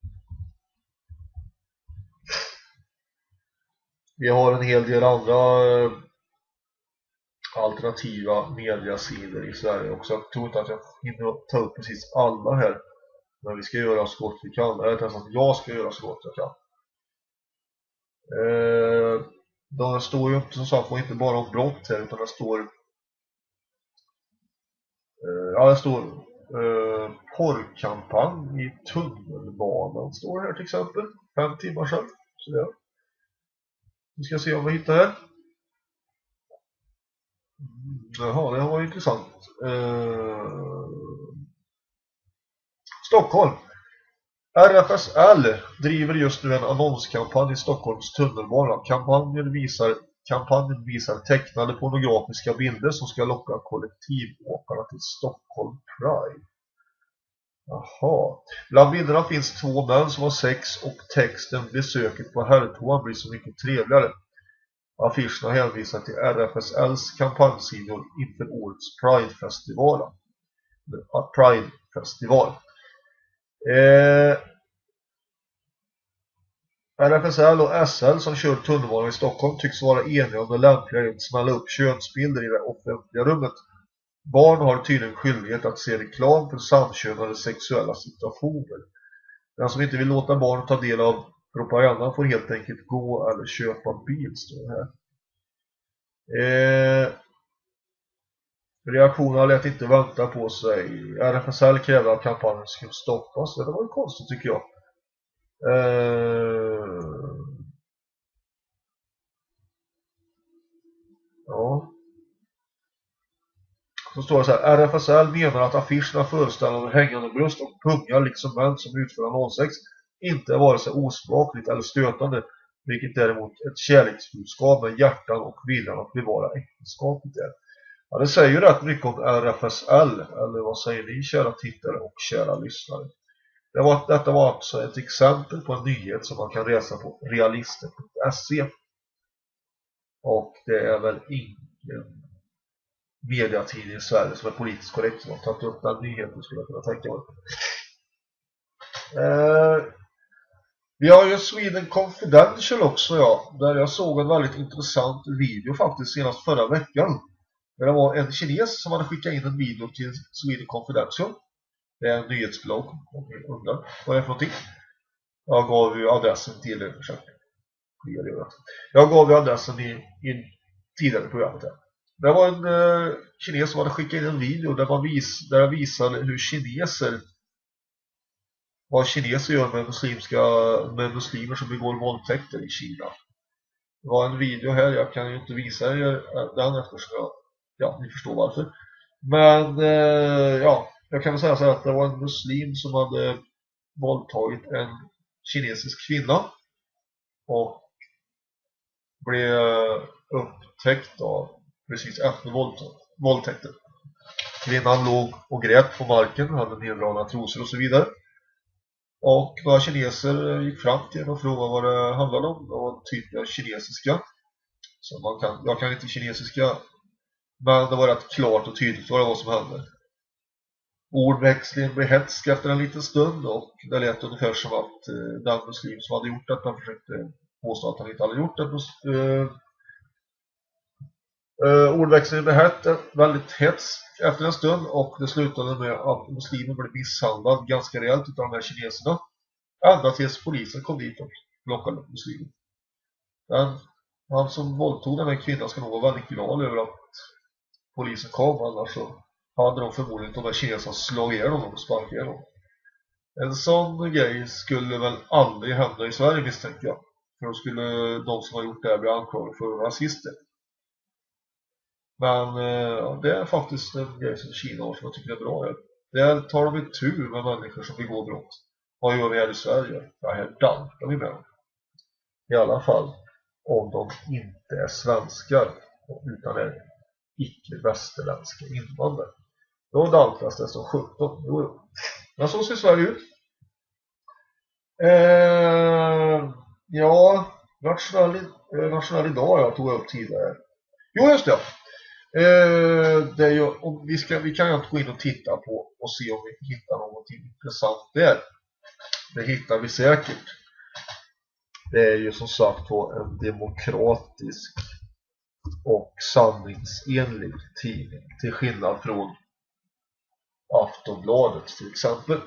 Vi har en hel del andra eh, alternativa mediasidor i Sverige också. Jag tror inte att jag hinner ta upp precis alla här. Men vi ska göra så gott vi kan. Eller att jag ska göra så gott jag kan. Eh, det står ju inte, som sagt, inte bara om brott här, utan det står eh, ja, det står eh, porrkampanj i tunnelbanan står här till exempel. Fem timmar sedan. Så det. Vi ska se om vi hittar här. Jaha, det var intressant. Eh, Stockholm. R F S L driver just nu en annonskampanj i Stockholms tunnelbana. Kampanjen visar, kampanjen visar tecknade pornografiska bilder som ska locka kollektivåkarna till Stockholm Pride. Jaha. Bland bilderna finns två män som har sex och texten besöket på herrtoan blir så mycket trevligare. Affischerna hänvisar till R F S L:s kampanjsidor inför årets Pride-festival. Pride-festival. Eh, R F S L och S L som kör tunnelbanan i Stockholm tycks vara eniga om det lämpliga i att smälla upp könsbilder i det offentliga rummet. Barn har tydligen skyldighet att se reklam för samkönade sexuella situationer. Den som inte vill låta barn ta del av propagandan får helt enkelt gå eller köpa bil, står det här. Eh, reaktionerna lät inte vänta på sig. R F S L krävde att kampanjen skulle stoppas. Det var ju konstigt tycker jag. Eh, ja. Så står det så här. R F S L menar att affischerna föreställer hängande bröst och pungar liksom män som utför annonsex inte är vare sig osmakligt eller stötande, vilket däremot ett kärleksbudskap med hjärtan och viljan att bevara äktenskapet är. Ja, det säger ju rätt mycket om R F S L, eller vad säger ni kära tittare och kära lyssnare? Det var, detta var alltså ett exempel på en nyhet som man kan resa på realister punkt se. Och det är väl ingen mediatidning i Sverige som är politiskt korrekt som har tagit upp den nyheten, skulle jag kunna tänka mig. Eh, vi har ju Sweden Confidential också, ja, där jag såg en väldigt intressant video faktiskt senast förra veckan. Det var en kines som hade skickat in en video till Sweden Confidential. Det är en nyhetsblogg, om ni undrar vad det är för någonting. Jag gav ju adressen till er. Jag gav ju adressen i, i tidigare programmet här. Det var en uh, kines som hade skickat in en video där man vis, där visade hur kineser vad kineser gör med muslimska med muslimer som begår våldtäkter i Kina. Det var en video här, jag kan ju inte visa er den eftersom jag, ja, ni förstår varför. Men uh, ja, jag kan säga så här att det var en muslim som hade våldtagit en kinesisk kvinna och blev upptäckt av precis efter våldtäkten. Kvinnan låg och grät på marken, hade neddragna trosor och så vidare. Och några kineser gick fram till henne och frågade vad det handlade om. Det var typ av kinesiska. Så man kan, jag kan inte kinesiska, men det var rätt klart och tydligt vad det var som hände. Ordväxlingen blev hetsk efter en liten stund och det lät ungefär som att den muslim som hade gjort det, han försökte påstå att han inte hade gjort det. Uh, ordväxlingen blev het, väldigt hets efter en stund och det slutade med att muslimen blev misshandlad ganska rejält av de här kineserna. Ända tills polisen kom dit och plockade muslimen. Men han som våldtog den här kvinnan ska nog vara väldigt glad över att polisen kom, annars så hade de förmodligen de här kineserna slagit ihjäl honom och sparkat ihjäl honom. En sån grej skulle väl aldrig hända i Sverige, misstänker jag. För då skulle de som har gjort det här bli anklagade för rasister. Men eh, det är faktiskt en grej som Kina har som jag tycker är bra. Det tar de i tur med människor som begår brott. Vad gör vi här i Sverige? Ja, här dankar vi med dem. I alla fall om de inte är svenskar utan är icke-västerländska invandrare. Då daltas det som sjutton. Jo, jo. Men så ser Sverige ut. Eh, ja, nationell, nationell idag jag tog upp tidigare. Jo, just det. Eh, det är ju, om vi, ska, vi kan ju inte gå in och titta på och se om vi hittar någonting intressant där. Det hittar vi säkert. Det är ju som sagt på en demokratisk och sanningsenlig tidning, till skillnad från Aftonbladet till exempel.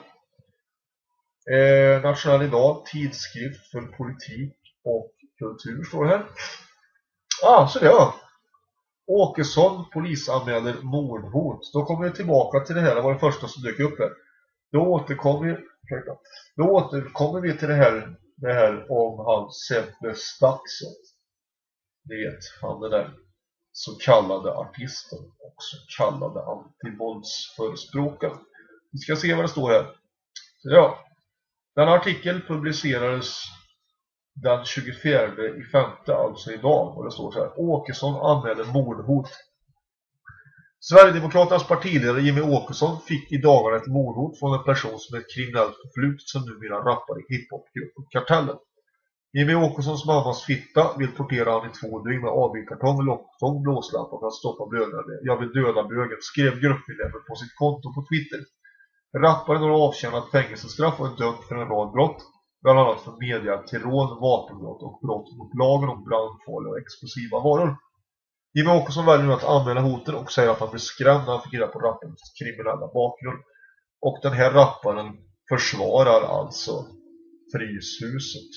Eh, Nationell idag, tidskrift för politik och kultur står här. Ah, så det ja. Åkesson polisanmäler mordhot. Då kommer vi tillbaka till det här. Det var det första som dök upp här. Då återkommer vi, då återkommer vi till det här, det här om han Sebbe Staxet. Det vet han, det där så kallade artisten och så kallade antivåldsförespråkaren. Vi ska se vad det står här. Ja. Den artikel publicerades den tjugofjärde i femte, alltså idag, och det står så här: Åkesson anmäler mordhot. Sverigedemokraternas partiledare Jimmy Åkesson fick i dagarna ett mordhot från en person som är kriminellt förflutet som numera rappar i hiphopgruppen Kartellen. Jimmy Åkessons mammas fitta vill portera han i två dygn med avbytartång, locktång, blåslampa för att stoppa blödande. Jag vill döda bögen, skrev gruppmedlemmen på sitt konto på Twitter. Rapparen har avtjänat fängelsestraff och är dömd för en rad brott, bland annat för media till rån, vapenbrott och brott mot lagen om brandfarliga och explosiva varor. Jimmy Åkesson väljer nu att anmäla hoten och säger att han blir skrämd när han fick reda på rapparens kriminella bakgrund. Och den här rapparen försvarar alltså Fryshuset.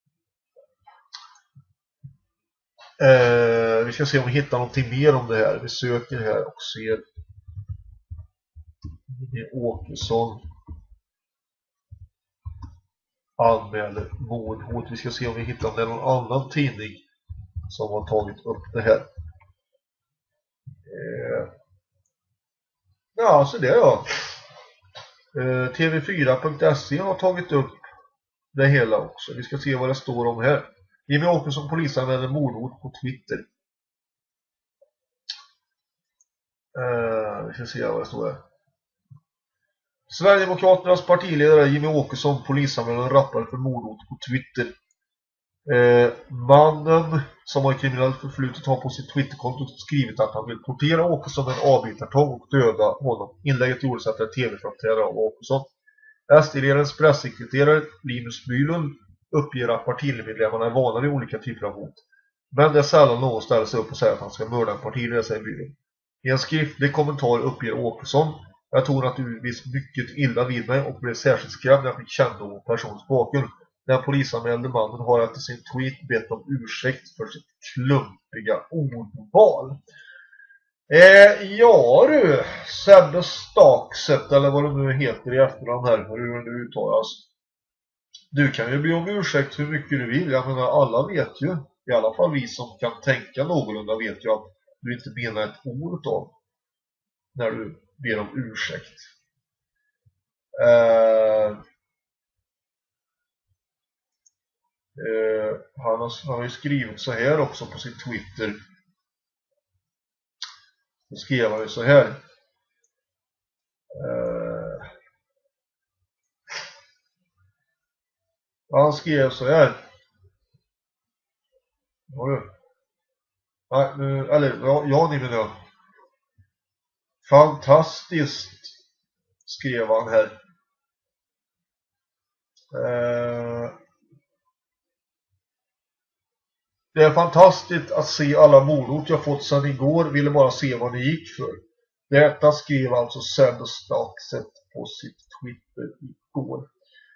Eh, vi ska se om vi hittar någonting mer om det här. Vi söker här och ser Jimmy Åkesson anmäler mordhot. Vi ska se om vi hittar om det är någon annan tidning som har tagit upp det här. Eh, ja, så det ja. Eh, T V fyra punkt se har tagit upp det hela också. Vi ska se vad det står om här. Jimmy Åkesson polisanmäler mordhot på Twitter. Eh, vi ska se vad det står här. Sverigedemokraternas partiledare Jimmy Åkesson polisanmäler en rappare för mordhot på Twitter. Eh, mannen som har kriminellt förflutet har på sitt Twitterkonto skrivit att han vill portera Åkesson med en avbytartång och döda honom. Inlägget gjordes efter ett tv-framträdande av Åkesson. S D-ledarens pressekreterare Linus Bylund uppger att partimedlemmarna är vana vid olika typer av hot. Men det är sällan någon ställer sig upp och säger att han ska mörda en partiledare, säger Bylund. I en skriftlig kommentar uppger Åkesson: jag tror att du visst mycket illa vid mig och blev särskilt skrämd när jag fick kännedom om personens bakgrund. Den polisanmälde mannen har efter sin tweet bett om ursäkt för sitt klumpiga ordval. Eh, ja du, Sebbe Staxet, eller vad det nu heter i efterhand här, hur det nu uttalas. Du kan ju be om ursäkt hur mycket du vill. Jag menar, alla vet ju, i alla fall vi som kan tänka någorlunda vet ju att du inte menar ett ord av när du ber om ursäkt. Eh... Uh, han, har, han har ju skrivit så här också på sin Twitter. Då skrev han ju så här. Uh, han skrev så här. Nej, nu, eller ja, ja ni menar. Fantastiskt, skrev han här. Uh, Det är fantastiskt att se alla mordhot jag fått sedan igår. Ville bara se vad det gick för. Detta skrev alltså Sebbe Staxet på sitt Twitter igår.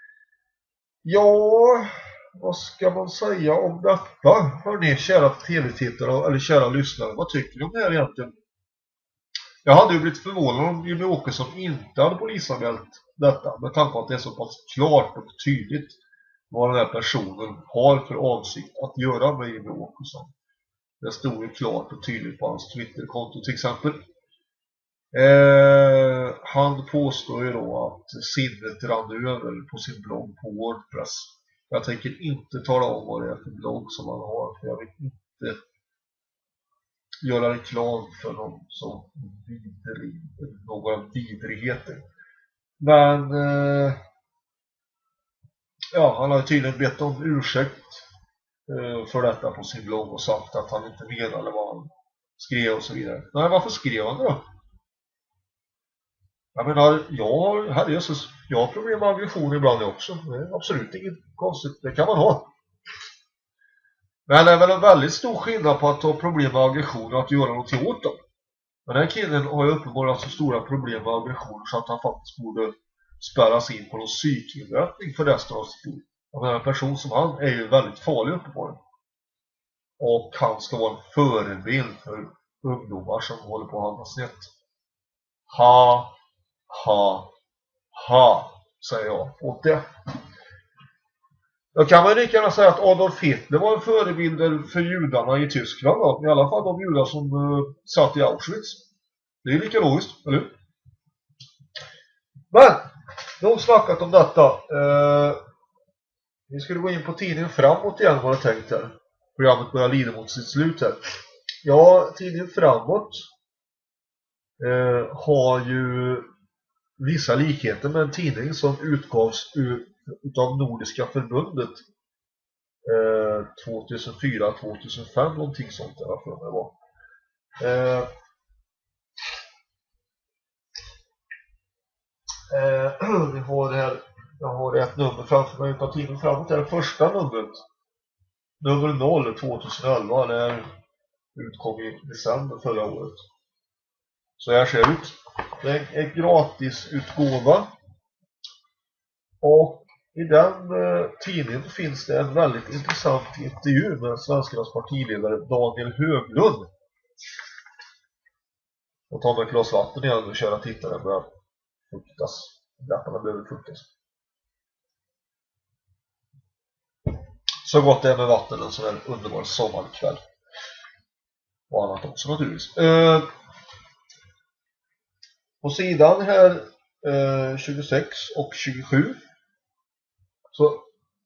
Ja, vad ska man säga om detta? Hörrni, kära tv-tittare eller kära lyssnare, vad tycker ni om det här egentligen? Jag hade ju blivit förvånad om Jimmy Åkesson inte hade polisanmält detta, med tanke på att det är så pass klart och tydligt vad den här personen har för avsikt att göra med Jimmy Åkesson. Det stod ju klart och tydligt på hans Twitterkonto till exempel. Eh, han påstår ju då att sinnet rann över på sin blogg på WordPress. Jag tänker inte tala om vad det är för blogg som han har, för jag vill inte göra reklam för någon som vidrig, några vidrigheter. Men eh, ja, han har tydligen bett om ursäkt eh, för detta på sin blogg och sagt att han inte menade vad han skrev och så vidare. Men varför skrev han det då? Jag menar, jag, här Jesus, jag har problem med aggression ibland också. Det är absolut inget konstigt, det kan man ha. Men det är väl en väldigt stor skillnad på att ha problem med aggression och att göra något åt dem. Den här killen har ju uppenbarligen så stora problem med aggression så att han faktiskt borde spärras in på någon psykinrättning för resten av sitt liv. Jag menar, en person som han är ju väldigt farlig uppenbarligen. Och han ska vara en förebild för ungdomar som håller på att hamna snett. Ha, ha, ha, säger jag åt det. Jag kan väl lika gärna säga att Adolf Hitler var en förebild för judarna i Tyskland då. I alla fall de judar som uh, satt i Auschwitz. Det är lika logiskt, eller hur? Men, nog snackat om detta. Uh, vi skulle gå in på tidningen Framåt igen, vad jag tänkt här. Programmet börjar lida mot sitt slut här. Ja, tidningen Framåt uh, har ju vissa likheter med en tidning som utgavs ur, utav Nordiska förbundet eh, tjugohundrafyra tjugohundrafem, någonting sånt där för mig var. Eh, eh, vi har det här, jag har ett nummer framför mig utav tidningen Framåt, det är det första numret. Nummer noll tjugoelva, det utkom i december förra året. Så här ser det ut. Det är en gratis utgåva. Och i den eh, tidningen finns det en väldigt intressant intervju med svenskarnas partiledare Daniel Höglund. Och ta med ett glas vatten igen och köra tittaren börjar fuktas. Läpparna behöver fuktas. Så gott det är med vatten en sån här underbar sommarkväll. Och annat också naturligtvis. Eh, på sidan här eh, tjugosex och tjugosju så,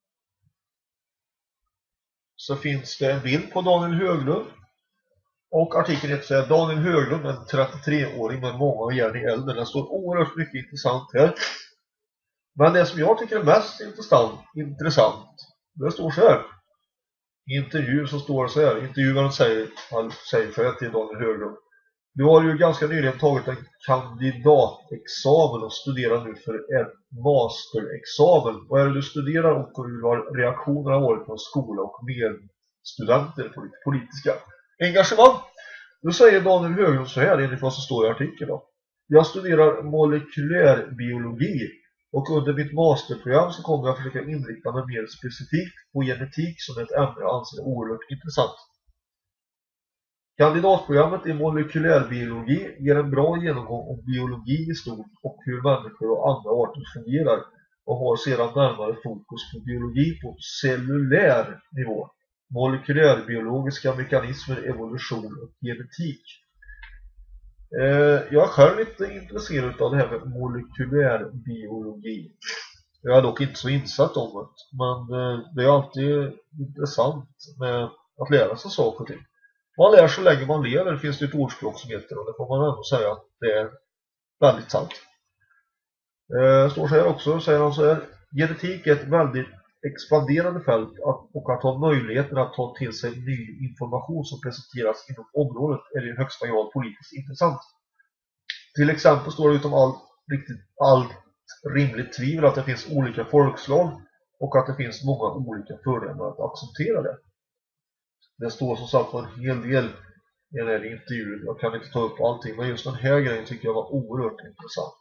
så finns det en bild på Daniel Höglund. Och artikeln heter så här: Daniel Höglund, en trettiotre-åring med många järn i elden. Det står oerhört mycket intressant här. Men det som jag tycker är mest intressant, intressant det står så här. I intervju så står det så här. Intervjuaren säger, han säger så här till Daniel Höglund: du har ju ganska nyligen tagit en kandidatexamen och studerar nu för en masterexamen. Vad är det du studerar och hur har reaktionerna varit från skola och mer studenter på ditt politiska engagemang? Då säger Daniel Höglund så här enligt vad som står i artikeln då. Jag studerar molekylärbiologi och under mitt masterprogram så kommer jag försöka inrikta mig mer specifikt på genetik som ett ämne jag anser oerhört intressant. Kandidatprogrammet i molekylärbiologi ger en bra genomgång om biologi i stort och hur människor och andra arter fungerar och har sedan närmare fokus på biologi på cellulär nivå, molekylärbiologiska mekanismer, evolution och genetik. Eh, jag är själv lite intresserad av det här med molekylärbiologi. Jag är dock inte så insatt om det, men eh, det är alltid intressant med att lära sig saker och ting. Man lär så länge man lever, finns det ett ordspråk som heter, och det får man ändå säga att det är väldigt sant. Eh, står så här också, säger han så här: genetik är ett väldigt expanderande fält och att ha möjligheten att ta till sig ny information som presenteras inom området är i högsta grad politiskt intressant. Till exempel står det utom allt, riktigt, allt rimligt tvivel att det finns olika folkslag och att det finns många olika fördelar att acceptera det. Det står som sagt en hel del i den här intervjun. Jag kan inte ta upp allting, men just den här grejen tycker jag var oerhört intressant.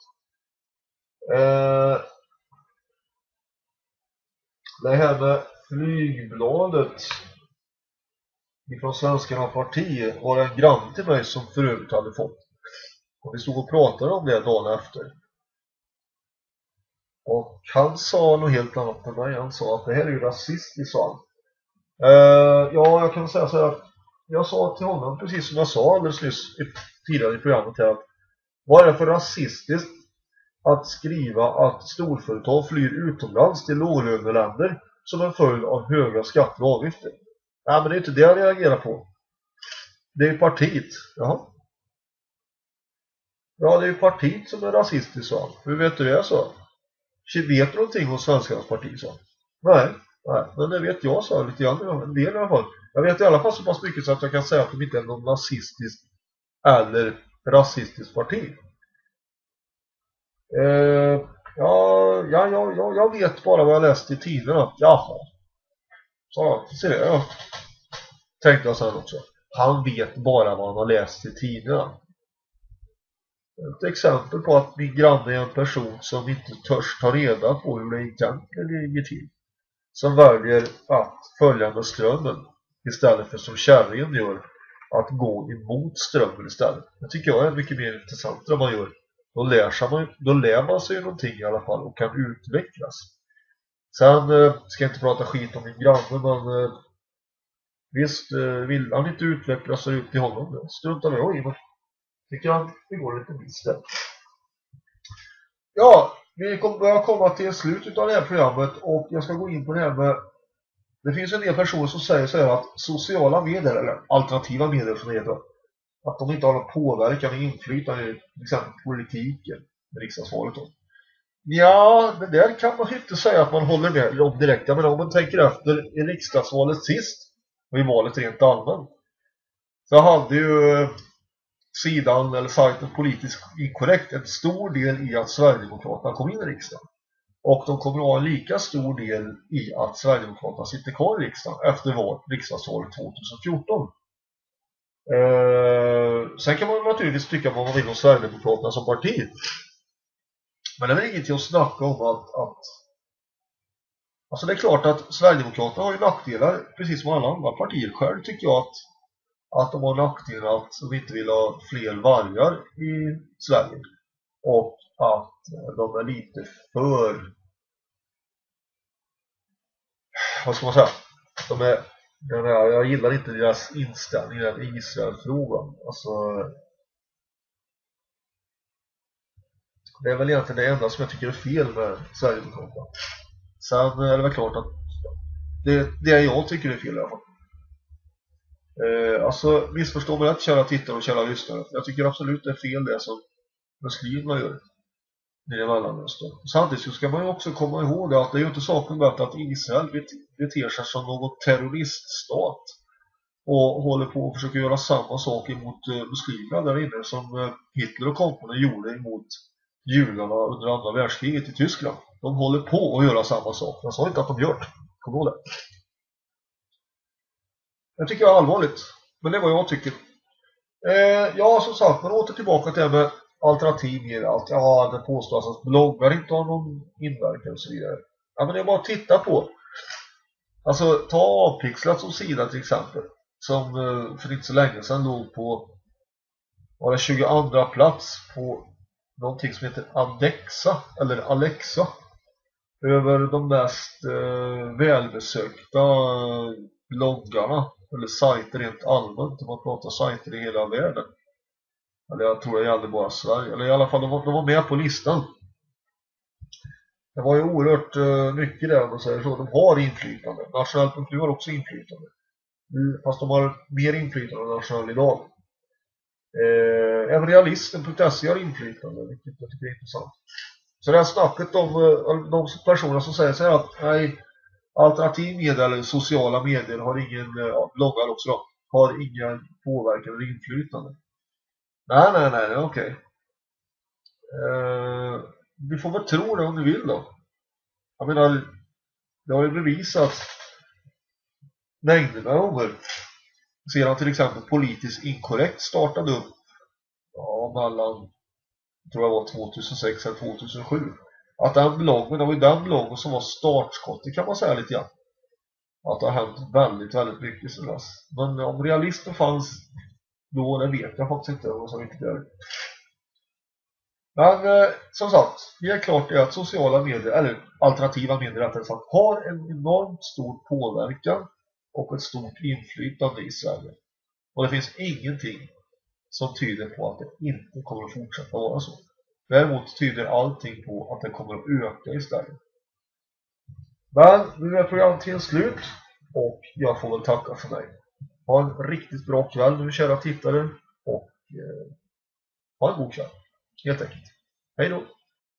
Eh, det här med flygbladet från Svenskarna parti var en granne till mig som för övrigt hade fått. Och vi stod och pratade om det dagen efter. Och han sa något helt annat än mig. Han sa att det här är ju rasistiskt, sa han. Uh, ja, jag kan säga så här. Jag sa till honom, precis som jag sa alldeles nyss tidigare i programmet här, att vad är det för rasistiskt att skriva att storföretag flyr utomlands till låglöneländer som en följd av höga skatter och avgifter? Nej, men det är inte det jag reagerar på. Det är ju partiet. Jaha. Ja, det är ju partiet som är rasistiskt, så. Hur vet du det, så? Vet du någonting om Svenskarnas parti, så? Nej. Nej, men det vet jag, så lite grann, en del i alla fall. Jag vet i alla fall så pass mycket så att jag kan säga att de inte är någon nazistisk eller rasistisk parti. Eh, ja, ja, ja, ja, jag vet bara vad jag läst i tidningarna. Jaha. Så, ser det, ja. tänkte jag sen också. Han vet bara vad han har läst i tidningarna. Ett exempel på att min granne är en person som inte törs ta reda på hur det egentligen ligger till. Som väljer att följa med strömmen istället för som kärringen gör, att gå emot strömmen istället. Det tycker jag är mycket mer intressant än man gör. Då lär, sig man, då lär man sig någonting i alla fall och kan utvecklas. Sen eh, ska jag inte prata skit om min granne, men eh, visst, eh, vill han inte utvecklas så ut till honom. Det struntar jag i, men tycker han det går lite miste. Ja, vi kommer börja komma till slutet av det här programmet och jag ska gå in på det här med. Det finns en del personer som säger så här att sociala medier, eller alternativa medier som det heter, att de inte har någon påverkan och inflytande i till exempel politiken, riksdagsvalet då. Ja, det där kan man inte säga att man håller med om direkt. Men om man tänker efter i riksdagsvalet sist och i valet rent allmänt, så hade ju sidan eller sajten politiskt inkorrekt en stor del i att Sverigedemokraterna kom in i riksdagen. Och de kommer att ha en lika stor del i att Sverigedemokraterna sitter kvar i riksdagen efter val, riksdagsvalet tjugohundrafjorton. Eh, sen kan man naturligtvis tycka vad man vill om Sverigedemokraterna som parti. Men det är väl ingenting att snacka om att, att... Alltså det är klart att Sverigedemokraterna har ju nackdelar, precis som alla andra partier. Själv tycker jag att, att de har nackdelar att de inte vill ha fler vargar i Sverige. Och att de är lite för... Vad ska man säga? De är, den här, jag gillar inte deras inställning i den Israel-frågan. Alltså... Det är väl egentligen det enda som jag tycker är fel med Sverigedemokraterna. Sen är det väl klart att det, det jag tycker är fel i alla fall. Eh, alltså missförstå mig rätt, kära tittare och kära lyssnare. Jag tycker absolut det är fel det som muslimerna gör i Mellanöstern. Samtidigt så ska man ju också komma ihåg att det är ju inte saken med att Israel beter sig som någon terroriststat och håller på att försöka göra samma sak emot eh, muslimerna där inne som eh, Hitler och kompani gjorde emot judarna under andra världskriget i Tyskland. De håller på att göra samma sak. Jag sa inte att de gör det. Kom ihåg det. Jag tycker det är allvarligt. Men det är vad jag tycker. Eh, ja, som sagt, man åter tillbaka till det med alternativ med allt. Ja, det påstås att bloggar inte har någon inverkan och så vidare. Ja, men det är bara att titta på. Alltså, ta Avpixlat som sida till exempel. Som eh, för inte så länge sedan låg på var det tjugoandra plats på någonting som heter Alexa eller Alexa över de mest eh, välbesökta bloggarna eller sajter rent allmänt om man pratar sajter i hela världen. Eller jag tror det gällde bara Sverige, eller i alla fall de var, de var med på listan. Det var ju oerhört eh, mycket där om man säger så. De har inflytande. Nationellt punkt nu har också inflytande. Mm, fast de har mer inflytande än nationellt idag. Eh, även realisten punkt se har inflytande, vilket jag tycker är intressant. Så det här snacket om eh, de personer som säger så här att nej, alternativ media eller sociala medier har ingen, ja, bloggar också då, har ingen påverkan eller inflytande. Nej, nej, nej, okej. Okay. Eh, du får väl tro det om du vill då. Jag menar, det har ju bevisat mängderna gånger. Sedan till exempel politiskt inkorrekt startade upp ja, mellan, tror jag var tjugohundrasex eller tjugohundrasju. Att den bloggen, det var ju den bloggen som var startskottet kan man säga lite grann. Att det har hänt väldigt, väldigt mycket sedan dess. Men om realismen fanns då, det vet jag faktiskt inte vad som inte gör. Men eh, som sagt, det är klart det att sociala medier, eller alternativa medier rättare sagt, har en enormt stor påverkan och ett stort inflytande i Sverige. Och det finns ingenting som tyder på att det inte kommer att fortsätta vara så. Däremot tyder allting på att det kommer att öka istället. Men nu är programmet till slut och jag får väl tacka för mig. Ha en riktigt bra kväll nu, kära tittare, och eh, ha en god kväll, helt enkelt. Hej då!